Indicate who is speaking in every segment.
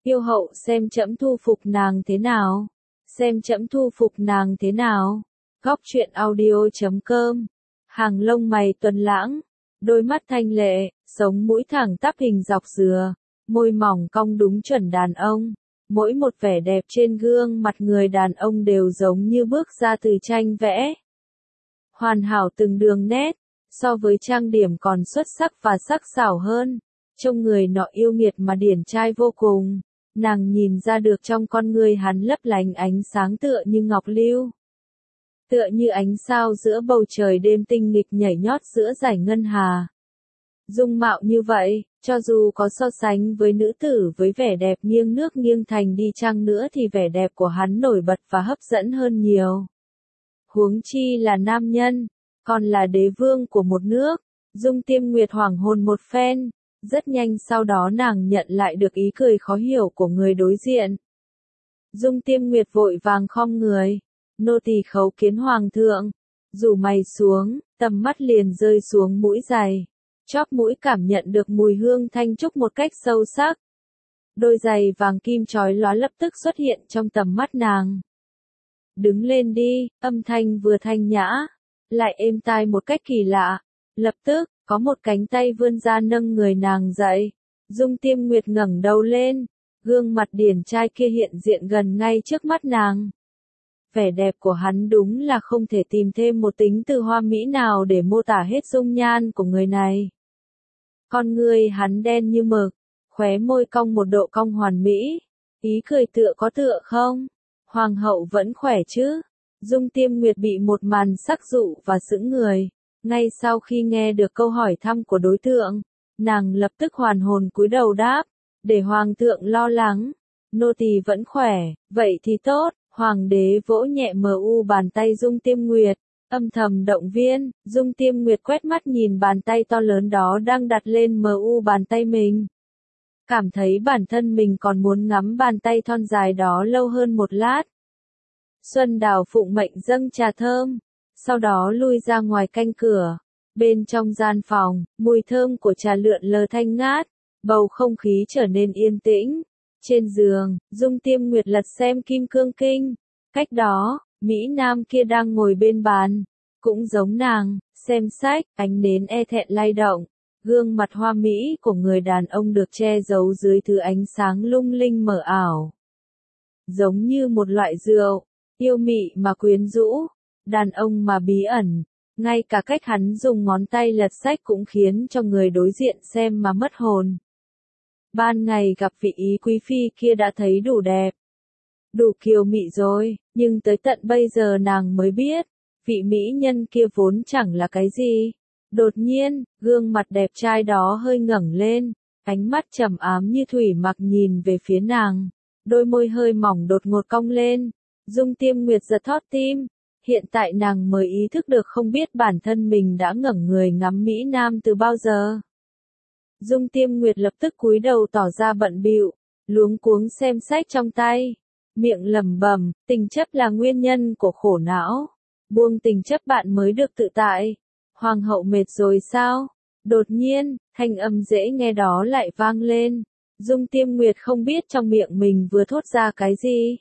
Speaker 1: Yêu hậu xem trẫm thu phục nàng thế nào. Xem trẫm thu phục nàng thế nào. Góc truyện audio.com. Hàng lông mày tuấn lãng, đôi mắt thanh lệ, sống mũi thẳng tắp hình dọc dừa, môi mỏng cong đúng chuẩn đàn ông. Mỗi một vẻ đẹp trên gương mặt người đàn ông đều giống như bước ra từ tranh vẽ. Hoàn hảo từng đường nét, so với trang điểm còn xuất sắc và sắc sảo hơn. Trông người nọ yêu nghiệt mà điển trai vô cùng, nàng nhìn ra được trong con người hắn lấp lánh ánh sáng tựa như ngọc lưu. Tựa như ánh sao giữa bầu trời đêm tinh nghịch nhảy nhót giữa dải ngân hà. Dung mạo như vậy, cho dù có so sánh với nữ tử với vẻ đẹp nghiêng nước nghiêng thành đi chăng nữa thì vẻ đẹp của hắn nổi bật và hấp dẫn hơn nhiều. Huống chi là nam nhân, còn là đế vương của một nước. Dung Tiêm Nguyệt hoảng hồn một phen, rất nhanh sau đó nàng nhận lại được ý cười khó hiểu của người đối diện. Dung Tiêm Nguyệt vội vàng khom người, nô tỳ khấu kiến hoàng thượng, rủ mày xuống, tầm mắt liền rơi xuống mũi giày, chóp mũi cảm nhận được mùi hương thanh trúc một cách sâu sắc. Đôi giày vàng kim chói lóa lập tức xuất hiện trong tầm mắt nàng. Đứng lên đi, âm thanh vừa thanh nhã, lại êm tai một cách kỳ lạ. Lập tức, có một cánh tay vươn ra nâng người nàng dậy. Dung Tiêm Nguyệt ngẩng đầu lên, gương mặt điển trai kia hiện diện gần ngay trước mắt nàng. Vẻ đẹp của hắn đúng là không thể tìm thêm một tính từ hoa mỹ nào để mô tả hết dung nhan của người này. Con người hắn đen như mực, khóe môi cong một độ cong hoàn mỹ, ý cười tựa có tựa không? Hoàng hậu vẫn khỏe chứ? Dung Tiêm Nguyệt bị một màn sắc dụ và sững người. Ngay sau khi nghe được câu hỏi thăm của đối tượng, nàng lập tức hoàn hồn cúi đầu đáp, để hoàng thượng lo lắng. Nô tỳ vẫn khỏe, vậy thì tốt. Hoàng đế vỗ nhẹ bàn tay Dung Tiêm Nguyệt, âm thầm động viên. Dung Tiêm Nguyệt quét mắt nhìn bàn tay to lớn đó đang đặt lên bàn tay mình. Cảm thấy bản thân mình còn muốn ngắm bàn tay thon dài đó lâu hơn một lát. Xuân Đào phụng mệnh dâng trà thơm, sau đó lui ra ngoài canh cửa. Bên trong gian phòng, mùi thơm của trà lượn lờ thanh ngát, bầu không khí trở nên yên tĩnh. Trên giường, Dung Tiêm Nguyệt lật xem Kim Cương Kinh. Cách đó, Mỹ Nam kia đang ngồi bên bàn, cũng giống nàng, xem sách, ánh nến e thẹn lay động. Gương mặt hoa mỹ của người đàn ông được che giấu dưới thứ ánh sáng lung linh mờ ảo. Giống như một loại rượu, yêu mị mà quyến rũ, đàn ông mà bí ẩn. Ngay cả cách hắn dùng ngón tay lật sách cũng khiến cho người đối diện xem mà mất hồn. Ban ngày gặp vị ý quý phi kia đã thấy đủ đẹp, đủ kiều mị rồi, nhưng tới tận bây giờ nàng mới biết, vị mỹ nhân kia vốn chẳng là cái gì. Đột nhiên, gương mặt đẹp trai đó hơi ngẩng lên, ánh mắt trầm ám như thủy mặc nhìn về phía nàng, đôi môi hơi mỏng đột ngột cong lên. Dung Tiêm Nguyệt giật thót tim, hiện tại nàng mới ý thức được không biết bản thân mình đã ngẩng người ngắm Mỹ Nam từ bao giờ. Dung Tiêm Nguyệt lập tức cúi đầu tỏ ra bận bịu, luống cuống xem sách trong tay, miệng lẩm bẩm, tình chấp là nguyên nhân của khổ não, buông tình chấp bạn mới được tự tại. Hoàng hậu mệt rồi sao? Đột nhiên, thanh âm dễ nghe đó lại vang lên. Dung Tiêm Nguyệt không biết trong miệng mình vừa thốt ra cái gì.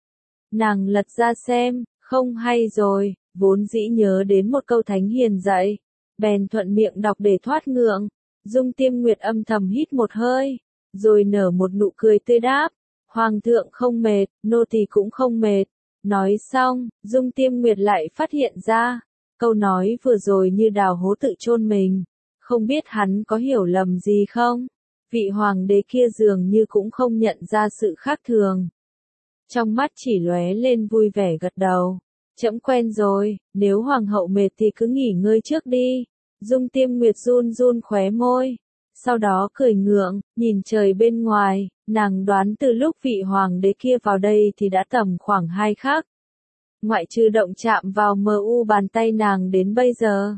Speaker 1: Nàng lật ra xem, không hay rồi, vốn dĩ nhớ đến một câu thánh hiền dạy, bèn thuận miệng đọc để thoát ngượng. Dung Tiêm Nguyệt âm thầm hít một hơi, rồi nở một nụ cười tươi đáp, hoàng thượng không mệt, nô tỳ cũng không mệt. Nói xong, Dung Tiêm Nguyệt lại phát hiện ra, câu nói vừa rồi như đào hố tự chôn mình, không biết hắn có hiểu lầm gì không? Vị hoàng đế kia dường như cũng không nhận ra sự khác thường. Trong mắt chỉ lóe lên vui vẻ gật đầu, trẫm quen rồi, nếu hoàng hậu mệt thì cứ nghỉ ngơi trước đi. Dung Tiêm Nguyệt run run khóe môi, sau đó cười ngượng, nhìn trời bên ngoài, nàng đoán từ lúc vị hoàng đế kia vào đây thì đã tầm khoảng 2 khắc. Ngoại trừ động chạm vào bàn tay nàng đến bây giờ,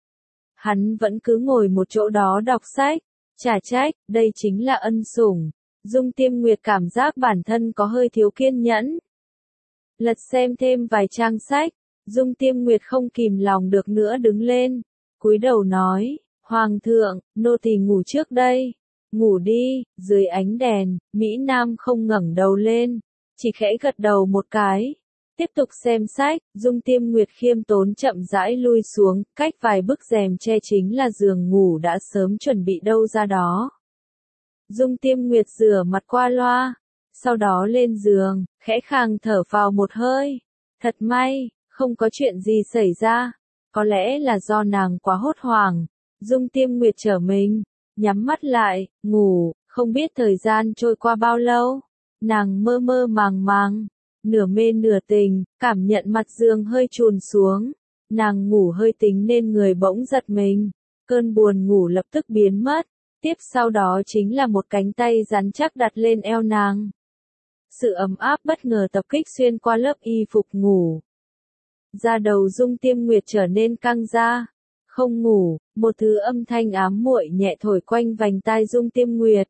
Speaker 1: hắn vẫn cứ ngồi một chỗ đó đọc sách, chả trách, đây chính là ân sủng. Dung Tiêm Nguyệt cảm giác bản thân có hơi thiếu kiên nhẫn. Lật xem thêm vài trang sách, Dung Tiêm Nguyệt không kìm lòng được nữa đứng lên, cúi đầu nói, hoàng thượng, nô tỳ ngủ trước đây. ngủ đi, dưới ánh đèn, Mỹ Nam không ngẩng đầu lên, chỉ khẽ gật đầu một cái. Tiếp tục xem sách, Dung Tiêm Nguyệt khiêm tốn chậm rãi lui xuống, cách vài bức rèm che chính là giường ngủ đã sớm chuẩn bị đâu ra đó. Dung Tiêm Nguyệt rửa mặt qua loa, sau đó lên giường, khẽ khàng thở vào một hơi. Thật may, không có chuyện gì xảy ra. Có lẽ là do nàng quá hốt hoảng. Dung Tiêm Nguyệt trở mình, nhắm mắt lại, ngủ, không biết thời gian trôi qua bao lâu. Nàng mơ mơ màng màng, nửa mê nửa tình, cảm nhận mặt giường hơi chùn xuống. Nàng ngủ hơi tính nên người bỗng giật mình. Cơn buồn ngủ lập tức biến mất. Tiếp sau đó chính là một cánh tay rắn chắc đặt lên eo nàng. Sự ấm áp bất ngờ tập kích xuyên qua lớp y phục ngủ. Da đầu Dung Tiêm Nguyệt trở nên căng ra. Không ngủ, một thứ âm thanh ám muội nhẹ thổi quanh vành tai Dung Tiêm Nguyệt.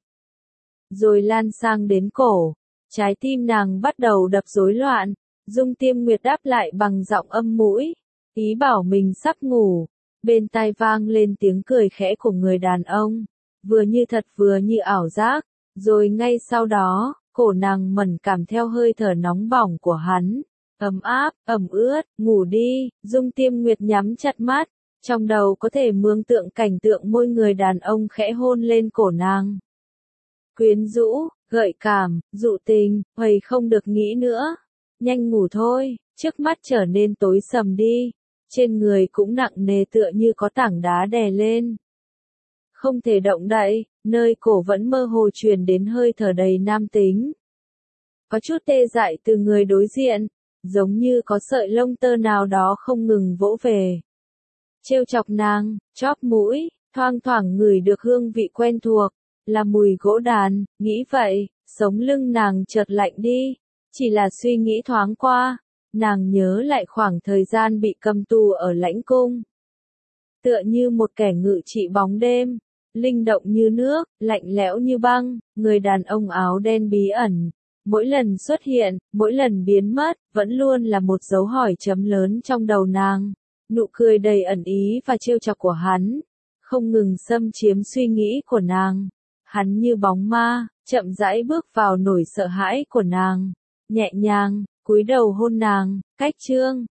Speaker 1: Rồi lan sang đến cổ. Trái tim nàng bắt đầu đập rối loạn. Dung Tiêm Nguyệt đáp lại bằng giọng âm mũi. Ý bảo mình sắp ngủ. Bên tai vang lên tiếng cười khẽ của người đàn ông. Vừa như thật vừa như ảo giác. Rồi ngay sau đó, cổ nàng mẩn cảm theo hơi thở nóng bỏng của hắn. Ấm áp, ẩm ướt, ngủ đi, Dung Tiêm Nguyệt nhắm chặt mắt. Trong đầu có thể mường tượng cảnh tượng môi người đàn ông khẽ hôn lên cổ nàng. Quyến rũ, gợi cảm, dụ tình, huầy không được nghĩ nữa. Nhanh ngủ thôi, trước mắt trở nên tối sầm đi. Trên người cũng nặng nề tựa như có tảng đá đè lên. Không thể động đậy, nơi cổ vẫn mơ hồ truyền đến hơi thở đầy nam tính. Có chút tê dại từ người đối diện, giống như có sợi lông tơ nào đó không ngừng vỗ về. Trêu chọc nàng, chóp mũi, thoang thoảng ngửi được hương vị quen thuộc, là mùi gỗ đàn, nghĩ vậy, sống lưng nàng chợt lạnh đi. Chỉ là suy nghĩ thoáng qua, nàng nhớ lại khoảng thời gian bị cầm tù ở lãnh cung. Tựa như một kẻ ngự trị bóng đêm, linh động như nước, lạnh lẽo như băng, người đàn ông áo đen bí ẩn. Mỗi lần xuất hiện, mỗi lần biến mất, vẫn luôn là một dấu hỏi chấm lớn trong đầu nàng. Nụ cười đầy ẩn ý và trêu chọc của hắn, không ngừng xâm chiếm suy nghĩ của nàng. Hắn như bóng ma, chậm rãi bước vào nỗi sợ hãi của nàng. Nhẹ nhàng, cúi đầu hôn nàng, cách chương.